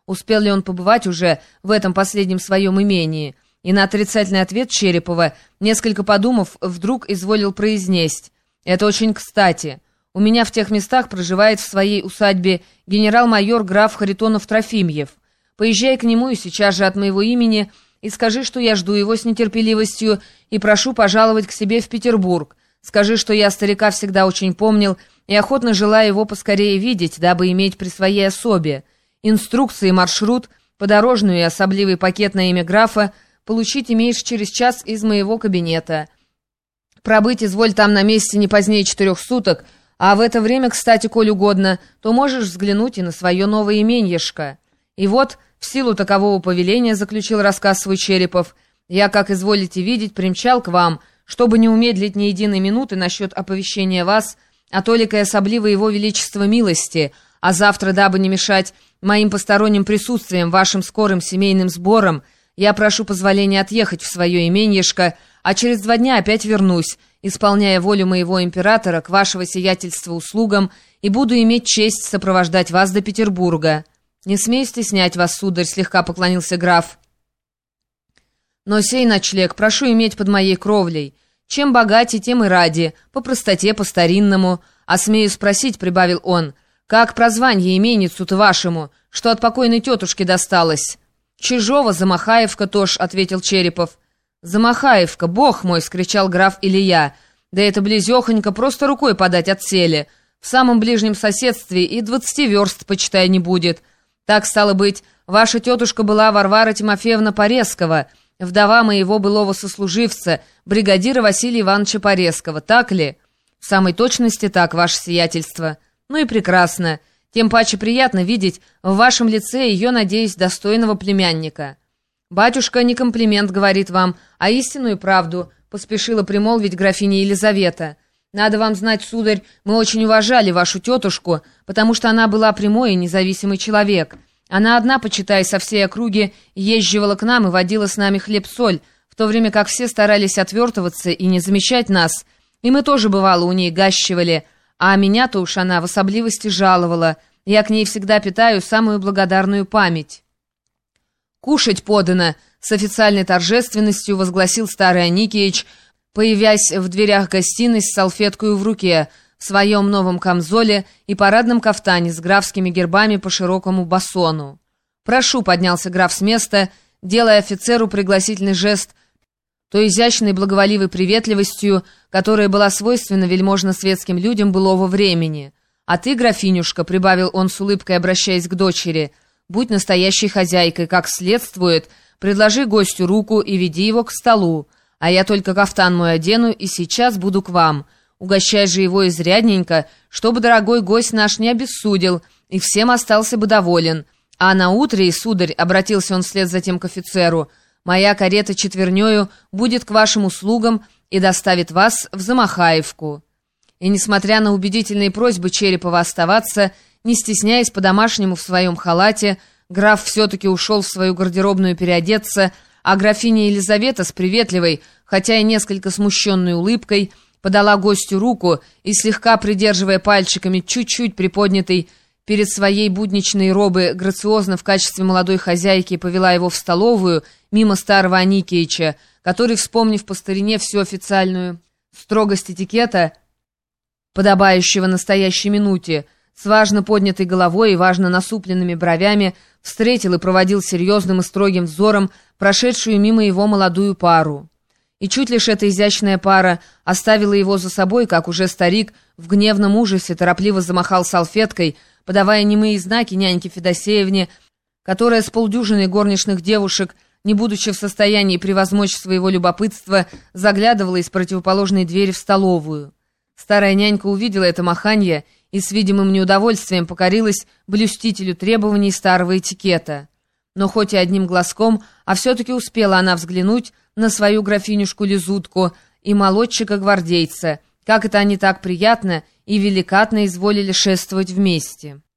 успел ли он побывать уже в этом последнем своем имении, и на отрицательный ответ Черепова, несколько подумав, вдруг изволил произнесть: «Это очень кстати. У меня в тех местах проживает в своей усадьбе генерал-майор граф Харитонов-Трофимьев. Поезжай к нему и сейчас же от моего имени и скажи, что я жду его с нетерпеливостью и прошу пожаловать к себе в Петербург. Скажи, что я старика всегда очень помнил и охотно желаю его поскорее видеть, дабы иметь при своей особе. Инструкции, маршрут, подорожную и особливый пакет на имя графа получить имеешь через час из моего кабинета. Пробыть изволь там на месте не позднее 4 суток, а в это время, кстати, коль угодно, то можешь взглянуть и на свое новое именьишко». И вот, в силу такового повеления, заключил рассказ свой Черепов, я, как изволите видеть, примчал к вам, чтобы не умедлить ни единой минуты насчет оповещения вас о толикой особливой его величества милости, а завтра, дабы не мешать моим посторонним присутствием вашим скорым семейным сборам, я прошу позволения отъехать в свое именьишко, а через 2 дня опять вернусь, исполняя волю моего императора к вашего сиятельства услугам, и буду иметь честь сопровождать вас до Петербурга. «Не смей стеснять вас, сударь», — слегка поклонился граф. «Но сей ночлег прошу иметь под моей кровлей. Чем богатей, тем и ради, по простоте, по-старинному. А смею спросить», — прибавил он, — «как прозванье именицу-то вашему, что от покойной тетушки досталось?» «Чижова, Замахаевка тоже», — ответил Черепов. «Замахаевка, бог мой!» — скричал граф Илья. «Да это близехонько, просто рукой подать от сели. В самом ближнем соседстве и 20 верст, почитай, не будет. Так, стало быть, ваша тетушка была Варвара Тимофеевна Порезкова, вдова моего былого сослуживца, бригадира Василия Ивановича Порезкова, так ли?» «В самой точности так, ваше сиятельство». «Ну и прекрасно. Тем паче приятно видеть в вашем лице ее, надеюсь, достойного племянника». «Батюшка не комплимент говорит вам, а истинную правду», — поспешила примолвить графиня Елизавета. «Надо вам знать, сударь, мы очень уважали вашу тетушку, потому что она была прямой и независимый человек. Она одна, почитай, со всей округи езживала к нам и водила с нами хлеб-соль, в то время как все старались отвертываться и не замечать нас. И мы тоже, бывало, у ней гащивали, а меня-то уж она в особливости жаловала. Я к ней всегда питаю самую благодарную память». «Кушать подано», — с официальной торжественностью возгласил старый Аникеич, появясь в дверях гостиной с салфеткой в руке, в своем новом камзоле и парадном кафтане с графскими гербами по широкому басону. «Прошу», — поднялся граф с места, делая офицеру пригласительный жест, той изящной благоволивой приветливостью, которая была свойственна вельможно-светским людям былого времени. «А ты, графинюшка», — прибавил он с улыбкой, обращаясь к дочери, — «будь настоящей хозяйкой, как следствует, предложи гостю руку и веди его к столу, а я только кафтан мой одену и сейчас буду к вам. Угощай же его изрядненько, чтобы дорогой гость наш не обессудил и всем остался бы доволен. А наутро, и, сударь, — обратился он вслед затем к офицеру, — моя карета 4 будет к вашим услугам и доставит вас в Замахаевку». И, несмотря на убедительные просьбы Черепова оставаться, не стесняясь по-домашнему в своем халате, граф все-таки ушел в свою гардеробную переодеться, а графиня Елизавета с приветливой, хотя и несколько смущенной улыбкой, подала гостю руку и, слегка придерживая пальчиками чуть-чуть приподнятой перед своей будничной робы, грациозно в качестве молодой хозяйки повела его в столовую мимо старого Аникеича, который, вспомнив по старине всю официальную строгость этикета, подобающего настоящей минуте, с важно поднятой головой и важно насупленными бровями, встретил и проводил серьезным и строгим взором прошедшую мимо его молодую пару. И чуть лишь эта изящная пара оставила его за собой, как уже старик в гневном ужасе торопливо замахал салфеткой, подавая немые знаки няньке Федосеевне, которая с полдюжиной горничных девушек, не будучи в состоянии превозмочь своего любопытства, заглядывала из противоположной двери в столовую. Старая нянька увидела это маханье и с видимым неудовольствием покорилась блюстителю требований старого этикета. Но хоть и одним глазком, а все-таки успела она взглянуть на свою графинюшку-лизутку и молодчика-гвардейца, как это они так приятно и великатно изволили шествовать вместе.